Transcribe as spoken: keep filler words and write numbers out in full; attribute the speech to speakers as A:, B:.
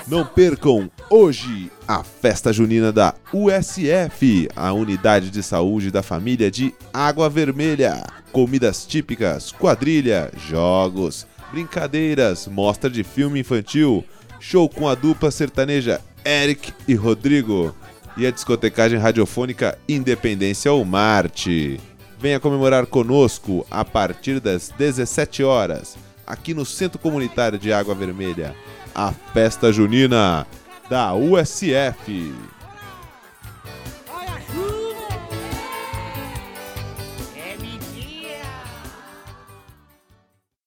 A: Não percam hoje a festa junina da U S F, a Unidade de Saúde da Família de Água Vermelha. Comidas típicas, quadrilha, jogos, brincadeiras, mostra de filme infantil, show com a dupla sertaneja Eric e Rodrigo e a discotecagem radiofônica Independência ou Marte. Venha comemorar conosco a partir das dezessete horas, aqui no Centro Comunitário de Água Vermelha, a festa junina da U S F.